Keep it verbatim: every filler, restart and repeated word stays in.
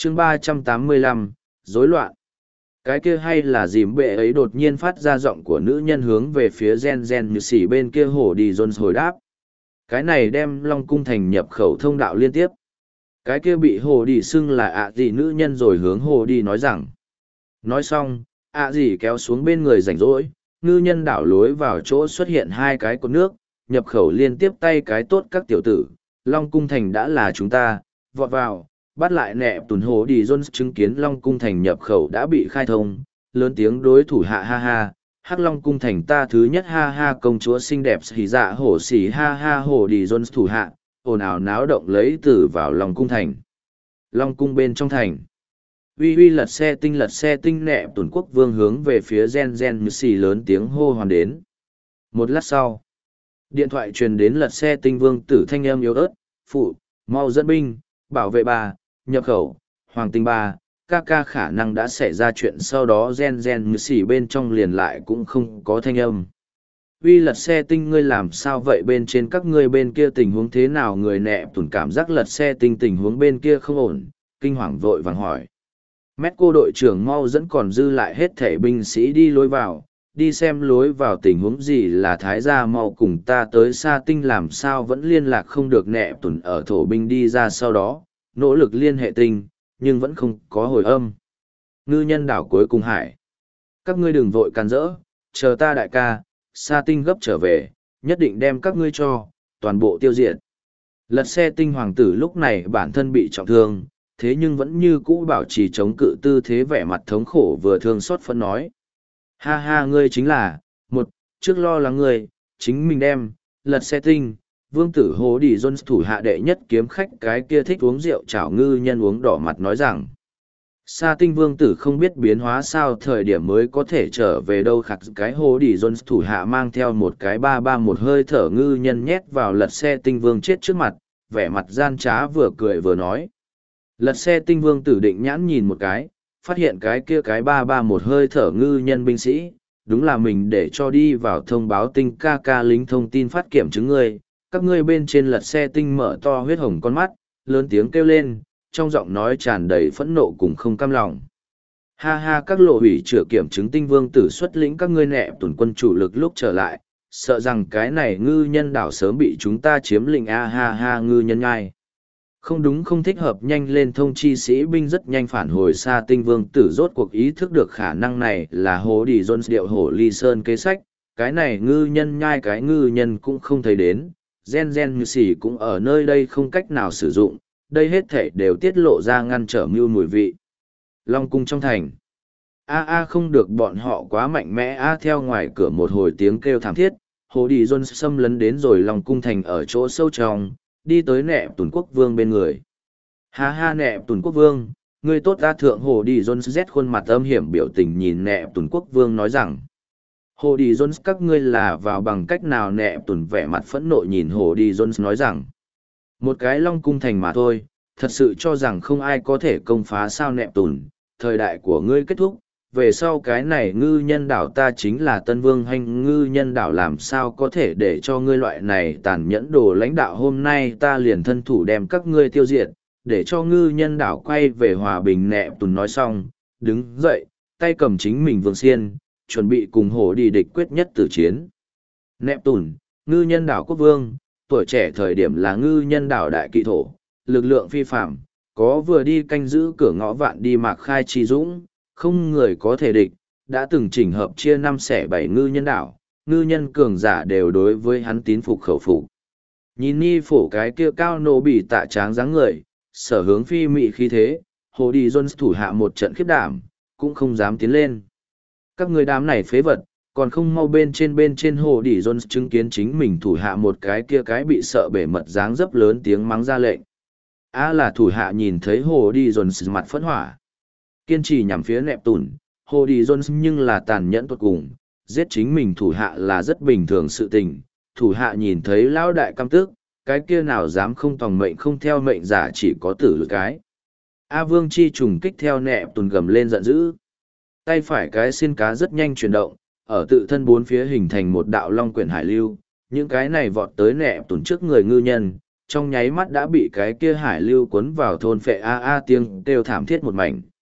chương ba trăm tám mươi lăm, rối loạn. Cái kia hay là dìm bệ ấy đột nhiên phát ra giọng của nữ nhân hướng về phía gen gen như xỉ bên kia hổ đi Jones hồi đáp. Cái này đem Long Cung Thành nhập khẩu thông đạo liên tiếp. Cái kia bị hồ đi xưng là ạ gì nữ nhân rồi hướng hồ đi nói rằng. Nói xong, ạ gì kéo xuống bên người rảnh rỗi, ngư nhân đảo lối vào chỗ xuất hiện hai cái cột nước, nhập khẩu liên tiếp tay cái tốt các tiểu tử. Long Cung Thành đã là chúng ta, vọt vào, bắt lại nẹ tùn hồ đi Jones chứng kiến Long Cung Thành nhập khẩu đã bị khai thông, lớn tiếng đối thủ hạ ha ha. Hắc Long Cung Thành ta thứ nhất ha ha công chúa xinh đẹp xỉ dạ hổ xỉ ha ha hồ đi Jones thủ hạ, ồn ào náo động lấy từ vào Long Cung Thành. Long Cung bên trong thành. Uy uy lật xe tinh lật xe tinh nẹ tuần quốc vương hướng về phía gen gen như xì lớn tiếng hô hoàn đến. Một lát sau, điện thoại truyền đến lật xe tinh vương tử thanh âm yếu ớt, phụ, mau dẫn binh, bảo vệ bà, nhập khẩu, hoàng tinh bà, ca ca khả năng đã xảy ra chuyện sau đó gen gen như xì bên trong liền lại cũng không có thanh âm. Uy lật xe tinh ngươi làm sao vậy bên trên các ngươi bên kia tình huống thế nào người nẹ tùn cảm giác lật xe tinh tình huống bên kia không ổn, kinh hoàng vội vàng hỏi. Mét cô đội trưởng mau dẫn còn dư lại hết thể binh sĩ đi lối vào, đi xem lối vào tình huống gì là thái gia mau cùng ta tới xa tinh làm sao vẫn liên lạc không được nẹ tùn ở thổ binh đi ra sau đó, nỗ lực liên hệ tinh, nhưng vẫn không có hồi âm. Ngư nhân đảo cuối cùng hải. Các ngươi đừng vội can rỡ, chờ ta đại ca, xa tinh gấp trở về, nhất định đem các ngươi cho, toàn bộ tiêu diệt. Lật xe tinh hoàng tử lúc này bản thân bị trọng thương, thế nhưng vẫn như cũ bảo trì chống cự tư thế vẻ mặt thống khổ vừa thương xót phân nói. Ha ha ngươi chính là, một, trước lo lắng ngươi, chính mình đem, lật xe tinh, vương tử hố đi Jones thủ hạ đệ nhất kiếm khách cái kia thích uống rượu chảo ngư nhân uống đỏ mặt nói rằng. Sa tinh vương tử không biết biến hóa sao thời điểm mới có thể trở về đâu khặt cái hố đi Jones thủ hạ mang theo một cái ba ba một hơi thở ngư nhân nhét vào lật xe tinh vương chết trước mặt, vẻ mặt gian trá vừa cười vừa nói. Lật xe tinh vương tử định nhãn nhìn một cái, phát hiện cái kia cái ba ba một hơi thở ngư nhân binh sĩ, đúng là mình để cho đi vào thông báo tinh ca ca lính thông tin phát kiểm chứng ngươi, các ngươi bên trên lật xe tinh mở to huyết hồng con mắt, lớn tiếng kêu lên, trong giọng nói tràn đầy phẫn nộ cùng không cam lòng. Ha ha các lộ hủy chữa kiểm chứng tinh vương tử xuất lĩnh các ngươi nẹ tuần quân chủ lực lúc trở lại, sợ rằng cái này ngư nhân đảo sớm bị chúng ta chiếm lĩnh a ha ha ngư nhân nhai. Không đúng không thích hợp nhanh lên thông chi sĩ binh rất nhanh phản hồi xa tinh vương tử rốt cuộc ý thức được khả năng này là hố đi Jones điệu hổ ly sơn kế sách, cái này ngư nhân nhai cái ngư nhân cũng không thấy đến, gen gen như xỉ cũng ở nơi đây không cách nào sử dụng, đây hết thể đều tiết lộ ra ngăn trở mưu mùi vị. Long cung trong thành. A a không được bọn họ quá mạnh mẽ a theo ngoài cửa một hồi tiếng kêu thảm thiết, hồ đi Jones xâm lấn đến rồi Long cung thành ở chỗ sâu trong, đi tới nẹ tùn quốc vương bên người. Ha ha nẹ tùn quốc vương, người tốt ra thượng hồ đi Jones rét khuôn mặt âm hiểm biểu tình nhìn nẹ tùn quốc vương nói rằng. Hồ đi Jones các ngươi là vào bằng cách nào nẹ tùn vẻ mặt phẫn nộ nhìn hồ đi Jones nói rằng. Một cái Long cung thành mà thôi, thật sự cho rằng không ai có thể công phá sao nẹp tùn, thời đại của ngươi kết thúc, về sau cái này ngư nhân đảo ta chính là tân vương hành ngư nhân đảo làm sao có thể để cho ngươi loại này tàn nhẫn đồ lãnh đạo hôm nay ta liền thân thủ đem các ngươi tiêu diệt, để cho ngư nhân đảo quay về hòa bình nẹp tùn nói xong, đứng dậy, tay cầm chính mình vương xiên, chuẩn bị cùng hổ đi địch quyết nhất tử chiến. Nẹp tùn, ngư nhân đảo quốc vương, tuổi trẻ thời điểm là ngư nhân đảo đại kỵ thổ, lực lượng phi phạm, có vừa đi canh giữ cửa ngõ vạn đi mạc khai chi dũng, không người có thể địch, đã từng chỉnh hợp chia năm xẻ bảy ngư nhân đảo, ngư nhân cường giả đều đối với hắn tín phục khẩu phục. Nhìn ni phổ cái kia cao nổ bị tạ tráng dáng người, sở hướng phi mị khí thế, hồ đi Jones thủ hạ một trận khiếp đảm, cũng không dám tiến lên. Các người đám này phế vật, còn không mau bên trên bên trên hồ đi Jones chứng kiến chính mình thủ hạ một cái kia cái bị sợ bể mật dáng dấp lớn tiếng mắng ra lệnh. A là thủ hạ nhìn thấy hồ đi Jones mặt phẫn hỏa. Kiên trì nhằm phía nẹp tùn, hồ đi Jones nhưng là tàn nhẫn tuột cùng, giết chính mình thủ hạ là rất bình thường sự tình. Thủ hạ nhìn thấy lão đại căm tức, cái kia nào dám không tòng mệnh không theo mệnh giả chỉ có tử lực cái. A vương chi trùng kích theo nẹp tùn gầm lên giận dữ. Tay phải cái xin cá rất nhanh chuyển động, ở tự thân bốn phía hình thành một đạo long quyển hải lưu, những cái này vọt tới nẹ tùn trước người ngư nhân, trong nháy mắt đã bị cái kia hải lưu cuốn vào thôn phệ a a tiếng kêu thảm thiết một mảnh.